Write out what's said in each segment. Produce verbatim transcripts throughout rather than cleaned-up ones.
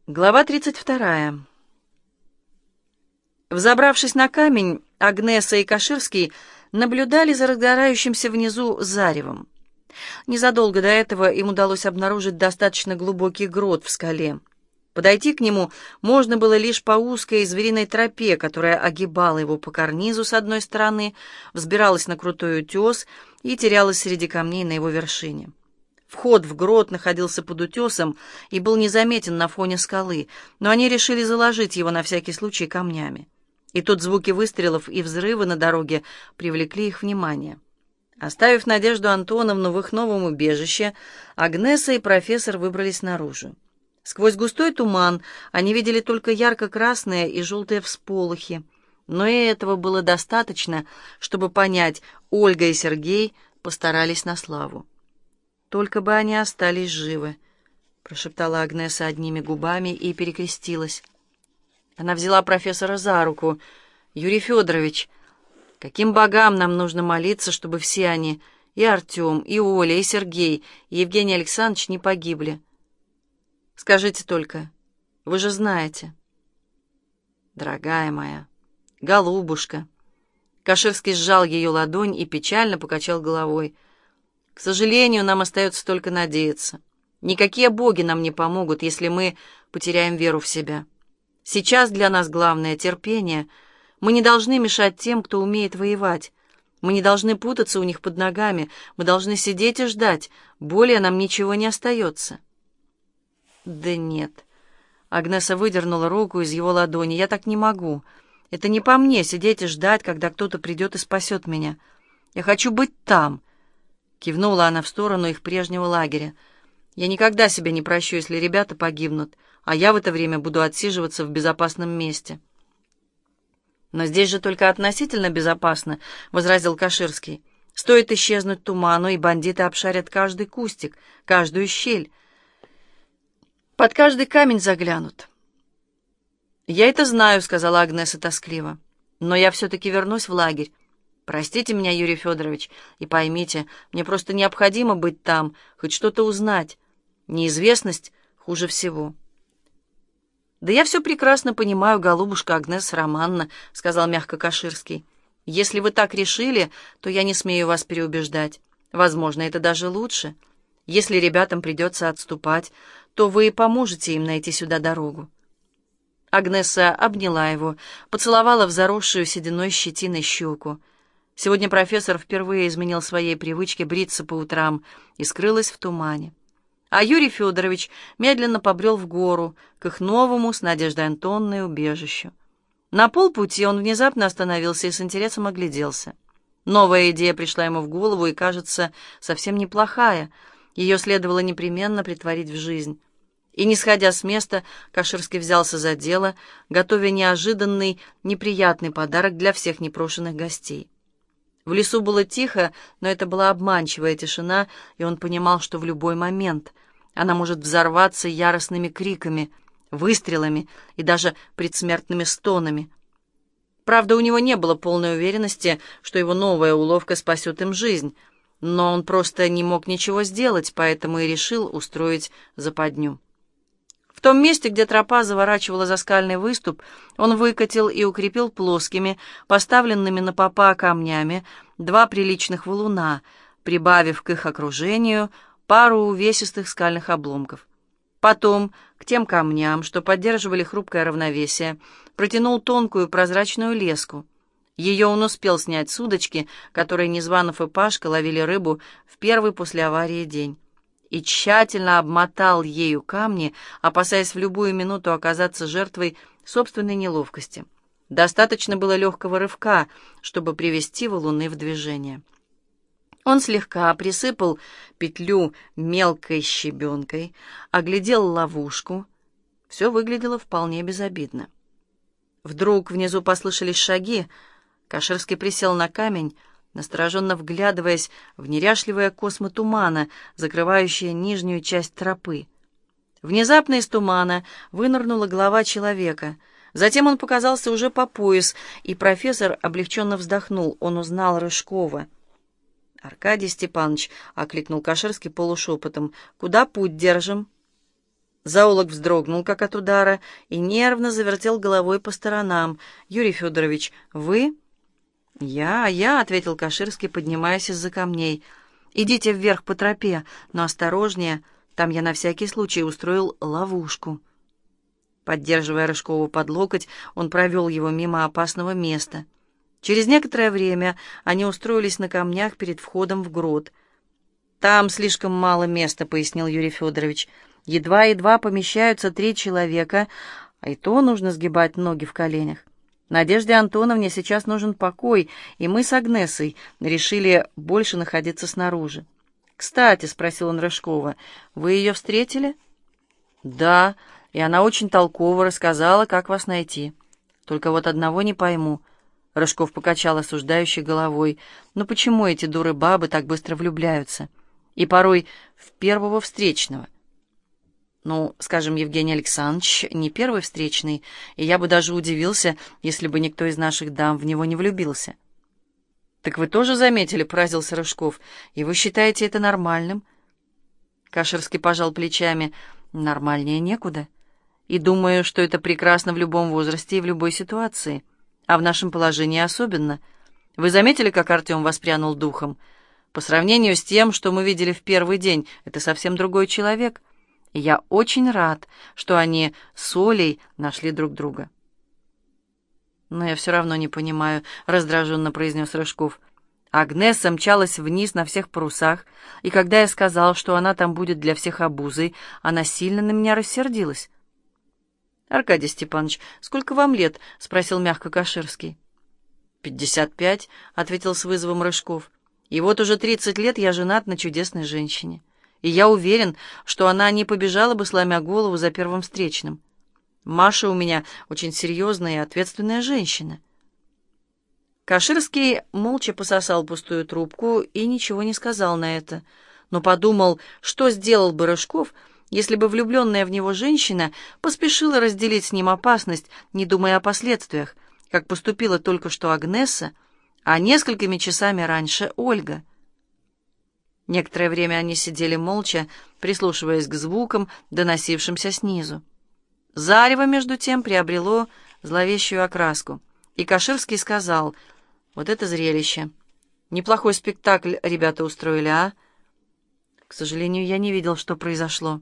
Глава тридцать вторая. Взобравшись на камень, Агнеса и Каширский наблюдали за разгорающимся внизу заревом. Незадолго до этого им удалось обнаружить достаточно глубокий грот в скале. Подойти к нему можно было лишь по узкой звериной тропе, которая огибала его по карнизу с одной стороны, взбиралась на крутой утес и терялась среди камней на его вершине. Вход в грот находился под утесом и был незаметен на фоне скалы, но они решили заложить его на всякий случай камнями. И тут звуки выстрелов и взрывы на дороге привлекли их внимание. Оставив Надежду Антоновну в их новом убежище, Агнеса и профессор выбрались наружу. Сквозь густой туман они видели только ярко-красные и желтые всполохи, но и этого было достаточно, чтобы понять, Ольга и Сергей постарались на славу. «Только бы они остались живы», — прошептала Агнеса одними губами и перекрестилась. Она взяла профессора за руку. «Юрий Федорович, каким богам нам нужно молиться, чтобы все они, и Артем, и Оля, и Сергей, и Евгений Александрович, не погибли? Скажите только, вы же знаете». «Дорогая моя, голубушка». Каширский сжал ее ладонь и печально покачал головой. «К сожалению, нам остается только надеяться. Никакие боги нам не помогут, если мы потеряем веру в себя. Сейчас для нас главное — терпение. Мы не должны мешать тем, кто умеет воевать. Мы не должны путаться у них под ногами. Мы должны сидеть и ждать. Более нам ничего не остается». «Да нет». Агнеса выдернула руку из его ладони. «Я так не могу. Это не по мне сидеть и ждать, когда кто-то придет и спасет меня. Я хочу быть там». Кивнула она в сторону их прежнего лагеря. «Я никогда себе не прощу, если ребята погибнут, а я в это время буду отсиживаться в безопасном месте». «Но здесь же только относительно безопасно», — возразил Каширский. «Стоит исчезнуть туману, и бандиты обшарят каждый кустик, каждую щель. Под каждый камень заглянут». «Я это знаю», — сказала Агнеса тоскливо. «Но я все-таки вернусь в лагерь. Простите меня, Юрий Федорович, и поймите, мне просто необходимо быть там, хоть что-то узнать. Неизвестность хуже всего». «Да я все прекрасно понимаю, голубушка Агнеса Романовна», — сказал мягко Каширский. «Если вы так решили, то я не смею вас переубеждать. Возможно, это даже лучше. Если ребятам придется отступать, то вы поможете им найти сюда дорогу». Агнеса обняла его, поцеловала в заросшую сединой щетиной щеку. Сегодня профессор впервые изменил своей привычке бриться по утрам и скрылась в тумане. А Юрий Федорович медленно побрел в гору, к их новому с Надеждой Антонной убежищу. На полпути он внезапно остановился и с интересом огляделся. Новая идея пришла ему в голову и, кажется, совсем неплохая. Ее следовало непременно претворить в жизнь. И, не сходя с места, Каширский взялся за дело, готовя неожиданный, неприятный подарок для всех непрошенных гостей. В лесу было тихо, но это была обманчивая тишина, и он понимал, что в любой момент она может взорваться яростными криками, выстрелами и даже предсмертными стонами. Правда, у него не было полной уверенности, что его новая уловка спасет им жизнь, но он просто не мог ничего сделать, поэтому и решил устроить западню. В том месте, где тропа заворачивала за скальный выступ, он выкатил и укрепил плоскими, поставленными на попа камнями, два приличных валуна, прибавив к их окружению пару увесистых скальных обломков. Потом к тем камням, что поддерживали хрупкое равновесие, протянул тонкую прозрачную леску. Ее он успел снять с удочки, которой Незванов и Пашка ловили рыбу в первый после аварии день, и тщательно обмотал ею камни, опасаясь в любую минуту оказаться жертвой собственной неловкости. Достаточно было легкого рывка, чтобы привести валуны в движение. Он слегка присыпал петлю мелкой щебенкой, оглядел ловушку. Все выглядело вполне безобидно. Вдруг внизу послышались шаги. Каширский присел на камень, настороженно вглядываясь в неряшливые космы тумана, закрывающие нижнюю часть тропы. Внезапно из тумана вынырнула голова человека. Затем он показался уже по пояс, и профессор облегченно вздохнул. Он узнал Рыжкова. «Аркадий Степанович», — окликнул Каширский полушепотом, — «куда путь держим?» Зоолог вздрогнул, как от удара, и нервно завертел головой по сторонам. «Юрий Федорович, вы?» «Я, я», — ответил Каширский, поднимаясь из-за камней. «Идите вверх по тропе, но осторожнее, там я на всякий случай устроил ловушку». Поддерживая Рыжкова под локоть, он провел его мимо опасного места. Через некоторое время они устроились на камнях перед входом в грот. «Там слишком мало места», — пояснил Юрий Федорович. «Едва-едва помещаются три человека, а и то нужно сгибать ноги в коленях. Надежде Антоновне сейчас нужен покой, и мы с Агнесой решили больше находиться снаружи». «Кстати», — спросил он Рыжкова, — «вы ее встретили?» «Да, и она очень толково рассказала, как вас найти. Только вот одного не пойму». Рыжков покачал осуждающей головой. «Ну почему эти дуры-бабы так быстро влюбляются? И порой в первого встречного?» «Ну, скажем, Евгений Александрович не первый встречный, и я бы даже удивился, если бы никто из наших дам в него не влюбился». «Так вы тоже заметили?» — поразился Рыжков. «И вы считаете это нормальным?» Каширский пожал плечами. «Нормальнее некуда. И думаю, что это прекрасно в любом возрасте и в любой ситуации. А в нашем положении особенно. Вы заметили, как Артем воспрянул духом? По сравнению с тем, что мы видели в первый день, это совсем другой человек. И я очень рад, что они с Олей нашли друг друга». «Но я все равно не понимаю», — раздраженно произнес Рыжков. «Агнесса мчалась вниз на всех парусах, и когда я сказал, что она там будет для всех обузой, она сильно на меня рассердилась». «Аркадий Степанович, сколько вам лет?» — спросил мягко Каширский. «Пятьдесят пять», — ответил с вызовом Рыжков. «И вот уже тридцать лет я женат на чудесной женщине. И я уверен, что она не побежала бы, сломя голову, за первым встречным. Маша у меня очень серьезная и ответственная женщина». Каширский молча пососал пустую трубку и ничего не сказал на это, но подумал, что сделал бы Рыжков, если бы влюбленная в него женщина поспешила разделить с ним опасность, не думая о последствиях, как поступила только что Агнесса, а несколькими часами раньше Ольга. Некоторое время они сидели молча, прислушиваясь к звукам, доносившимся снизу. Зарево, между тем, приобрело зловещую окраску, и Каширский сказал: «Вот это зрелище! Неплохой спектакль ребята устроили, а?» «К сожалению, я не видел, что произошло.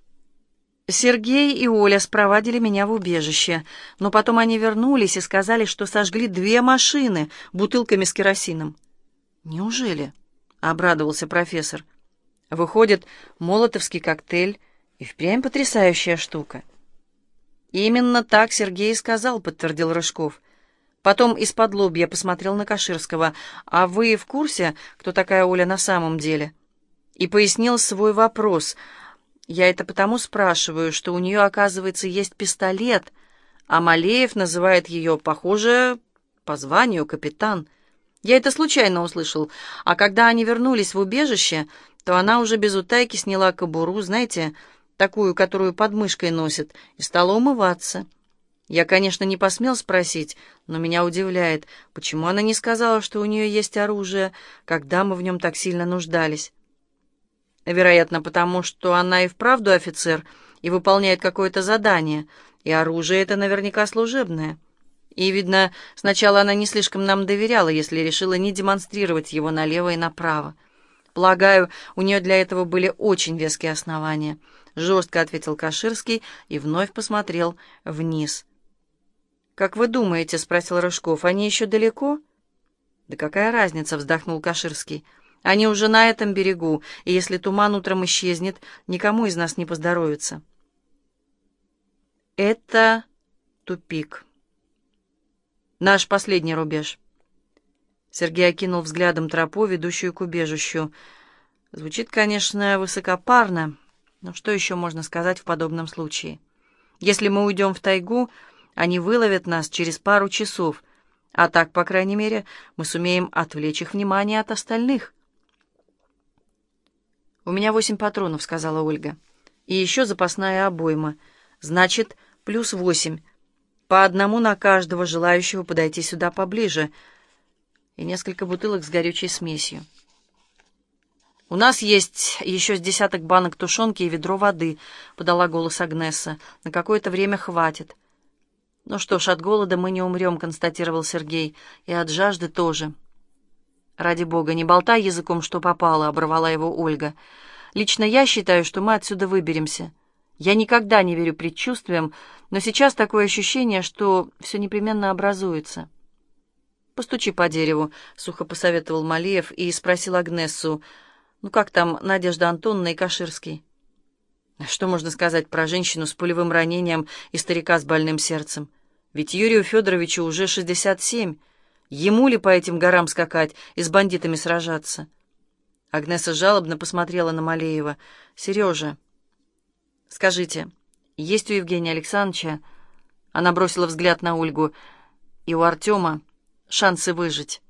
Сергей и Оля спровадили меня в убежище, но потом они вернулись и сказали, что сожгли две машины бутылками с керосином». «Неужели?» — обрадовался профессор. «Выходит, молотовский коктейль и впрямь потрясающая штука». «Именно так Сергей и сказал», — подтвердил Рыжков. Потом из-под лобья посмотрел на Каширского. «А вы в курсе, кто такая Оля на самом деле?» И пояснил свой вопрос. «Я это потому спрашиваю, что у нее, оказывается, есть пистолет, а Малеев называет ее, похоже, по званию капитан. Я это случайно услышал, а когда они вернулись в убежище, то она уже без утайки сняла кобуру, знаете, такую, которую под мышкой носит, и стала умываться. Я, конечно, не посмел спросить, но меня удивляет, почему она не сказала, что у нее есть оружие, когда мы в нем так сильно нуждались. Вероятно, потому что она и вправду офицер и выполняет какое-то задание, и оружие это наверняка служебное. И, видно, сначала она не слишком нам доверяла, если решила не демонстрировать его налево и направо. Полагаю, у нее для этого были очень веские основания», — жестко ответил Каширский и вновь посмотрел вниз. «Как вы думаете?» — спросил Рыжков. «Они еще далеко?» «Да какая разница?» — вздохнул Каширский. «Они уже на этом берегу, и если туман утром исчезнет, никому из нас не поздоровится». «Это тупик. Наш последний рубеж». Сергей окинул взглядом тропу, ведущую к убежищу. Звучит, конечно, высокопарно, но что еще можно сказать в подобном случае? Если мы уйдем в тайгу, они выловят нас через пару часов, а так, по крайней мере, мы сумеем отвлечь их внимание от остальных. «У меня восемь патронов», — сказала Ольга. «И еще запасная обойма. Значит, плюс восемь. По одному на каждого желающего подойти сюда поближе. И несколько бутылок с горючей смесью». «У нас есть еще с десяток банок тушенки и ведро воды», — подала голос Агнеса. «На какое-то время хватит». «Ну что ж, от голода мы не умрем», — констатировал Сергей, — «и от жажды тоже». «Ради бога, не болтай языком, что попало», — оборвала его Ольга. «Лично я считаю, что мы отсюда выберемся. Я никогда не верю предчувствиям, но сейчас такое ощущение, что все непременно образуется». «Постучи по дереву», — сухо посоветовал Малеев и спросил Агнессу: «Ну как там Надежда Антоновна и Каширский?» Что можно сказать про женщину с пулевым ранением и старика с больным сердцем? Ведь Юрию Федоровичу уже шестьдесят семь. Ему ли по этим горам скакать и с бандитами сражаться? Агнеса жалобно посмотрела на Малеева. «Сережа, скажите, есть у Евгения Александровича...» Она бросила взгляд на Ольгу. «И у Артема шансы выжить?»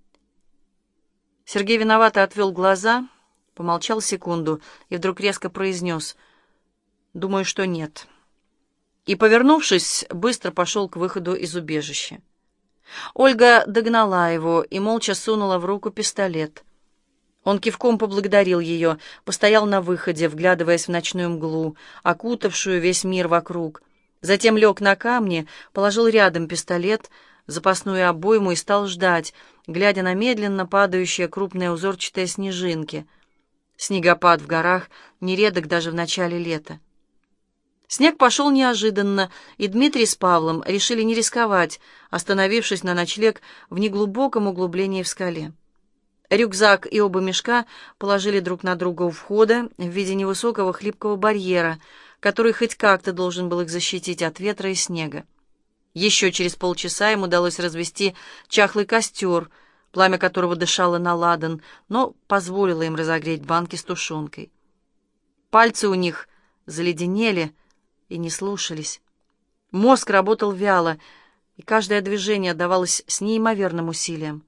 Сергей виновато отвел глаза, помолчал секунду и вдруг резко произнес: «Думаю, что нет». И, повернувшись, быстро пошел к выходу из убежища. Ольга догнала его и молча сунула в руку пистолет. Он кивком поблагодарил ее, постоял на выходе, вглядываясь в ночную мглу, окутавшую весь мир вокруг. Затем лег на камни, положил рядом пистолет, запасную обойму и стал ждать, глядя на медленно падающие крупные узорчатые снежинки. Снегопад в горах нередок даже в начале лета. Снег пошел неожиданно, и Дмитрий с Павлом решили не рисковать, остановившись на ночлег в неглубоком углублении в скале. Рюкзак и оба мешка положили друг на друга у входа в виде невысокого хлипкого барьера, который хоть как-то должен был их защитить от ветра и снега. Еще через полчаса им удалось развести чахлый костер, пламя которого дышало на ладан, но позволило им разогреть банки с тушенкой. Пальцы у них заледенели и не слушались. Мозг работал вяло, и каждое движение давалось с неимоверным усилием.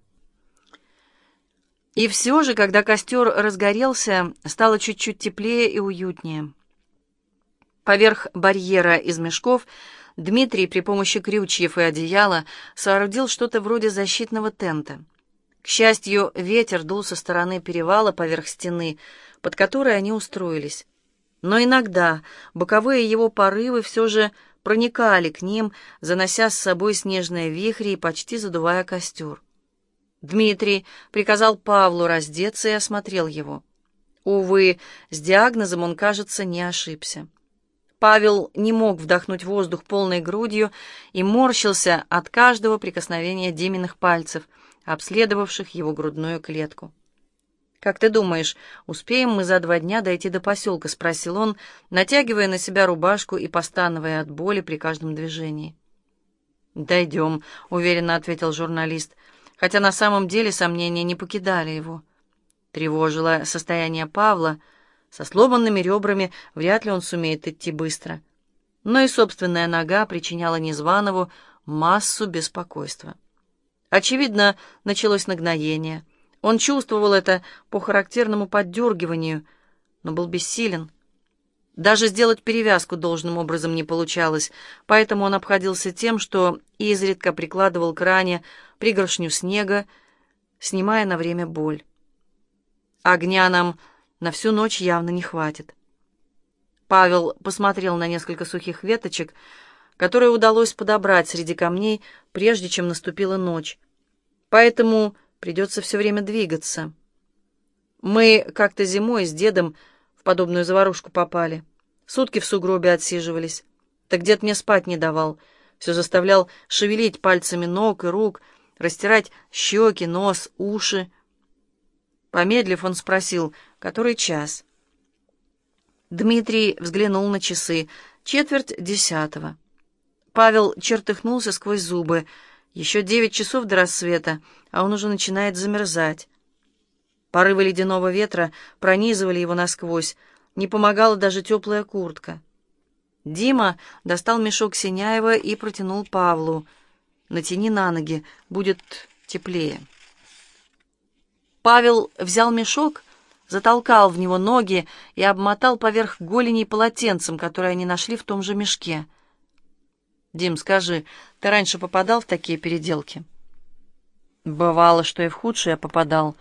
И все же, когда костер разгорелся, стало чуть-чуть теплее и уютнее. Поверх барьера из мешков Дмитрий при помощи крючьев и одеяла соорудил что-то вроде защитного тента. К счастью, ветер дул со стороны перевала поверх стены, под которой они устроились. Но иногда боковые его порывы все же проникали к ним, занося с собой снежные вихри и почти задувая костер. Дмитрий приказал Павлу раздеться и осмотрел его. Увы, с диагнозом он, кажется, не ошибся. Павел не мог вдохнуть воздух полной грудью и морщился от каждого прикосновения Диминых пальцев, обследовавших его грудную клетку. «Как ты думаешь, успеем мы за два дня дойти до поселка?» — спросил он, натягивая на себя рубашку и постановая от боли при каждом движении. «Дойдем», — уверенно ответил журналист, хотя на самом деле сомнения не покидали его. Тревожило состояние Павла. Со сломанными ребрами вряд ли он сумеет идти быстро. Но и собственная нога причиняла Незванову массу беспокойства. Очевидно, началось нагноение. Он чувствовал это по характерному поддергиванию, но был бессилен. Даже сделать перевязку должным образом не получалось, поэтому он обходился тем, что изредка прикладывал к ране пригоршню снега, снимая на время боль. Огня нам на всю ночь явно не хватит. Павел посмотрел на несколько сухих веточек, которые удалось подобрать среди камней, прежде чем наступила ночь. Поэтому придется все время двигаться. Мы как-то зимой с дедом в подобную заварушку попали. Сутки в сугробе отсиживались. Так дед мне спать не давал. Все заставлял шевелить пальцами ног и рук, растирать щеки, нос, уши. Помедлив, он спросил, который час. Дмитрий взглянул на часы. Четверть десятого. Павел чертыхнулся сквозь зубы. Еще девять часов до рассвета, а он уже начинает замерзать. Порывы ледяного ветра пронизывали его насквозь. Не помогала даже теплая куртка. Дима достал мешок Синяева и протянул Павлу. «Натяни на ноги, будет теплее». Павел взял мешок, затолкал в него ноги и обмотал поверх голеней полотенцем, которое они нашли в том же мешке. «Дим, скажи, ты раньше попадал в такие переделки?» «Бывало, что и в худшие попадал,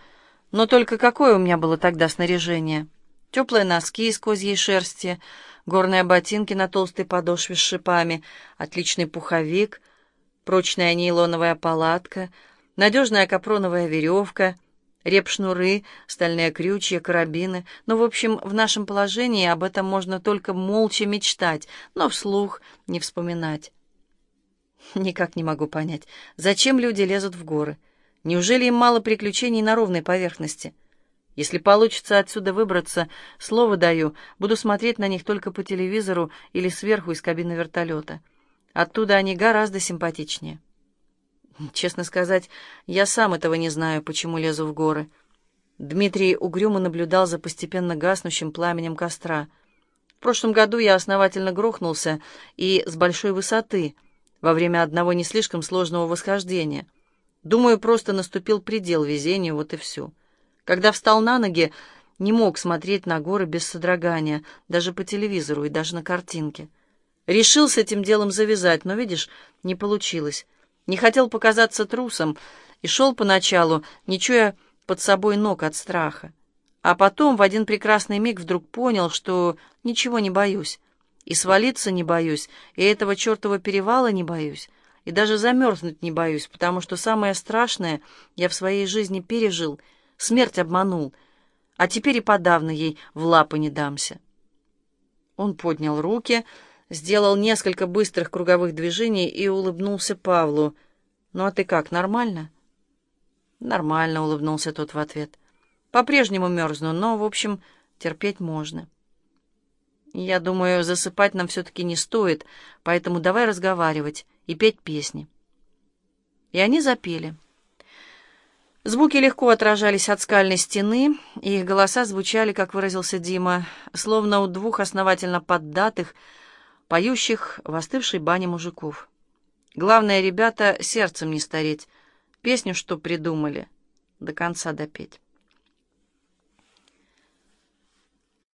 Но только какое у меня было тогда снаряжение? Теплые носки из козьей шерсти, горные ботинки на толстой подошве с шипами, отличный пуховик, прочная нейлоновая палатка, надежная капроновая веревка, репшнуры, стальные крючья, карабины. Ну, в общем, в нашем положении об этом можно только молча мечтать, но вслух не вспоминать. Никак не могу понять, зачем люди лезут в горы? Неужели им мало приключений на ровной поверхности? Если получится отсюда выбраться, слово даю, буду смотреть на них только по телевизору или сверху из кабины вертолета. Оттуда они гораздо симпатичнее. Честно сказать, я сам этого не знаю, почему лезу в горы. Дмитрий угрюмо наблюдал за постепенно гаснущим пламенем костра. В прошлом году я основательно грохнулся и с большой высоты, во время одного не слишком сложного восхождения. Думаю, просто наступил предел везению, вот и все. Когда встал на ноги, не мог смотреть на горы без содрогания, даже по телевизору и даже на картинке. Решил с этим делом завязать, но, видишь, не получилось. Не хотел показаться трусом и шел поначалу, не чуя под собой ног от страха. А потом в один прекрасный миг вдруг понял, что ничего не боюсь. И свалиться не боюсь, и этого чертова перевала не боюсь, и даже замерзнуть не боюсь, потому что самое страшное я в своей жизни пережил, смерть обманул, а теперь и подавно ей в лапы не дамся. Он поднял руки, сделал несколько быстрых круговых движений и улыбнулся Павлу. «Ну а ты как, нормально?» «Нормально», — улыбнулся тот в ответ. «По-прежнему мерзну, но, в общем, терпеть можно. Я думаю, засыпать нам все-таки не стоит, поэтому давай разговаривать и петь песни». И они запели. Звуки легко отражались от скальной стены, и их голоса звучали, как выразился Дима, словно у двух основательно поддатых, поющих в остывшей бане мужиков. Главное, ребята, сердцем не стареть, песню, что придумали, до конца допеть.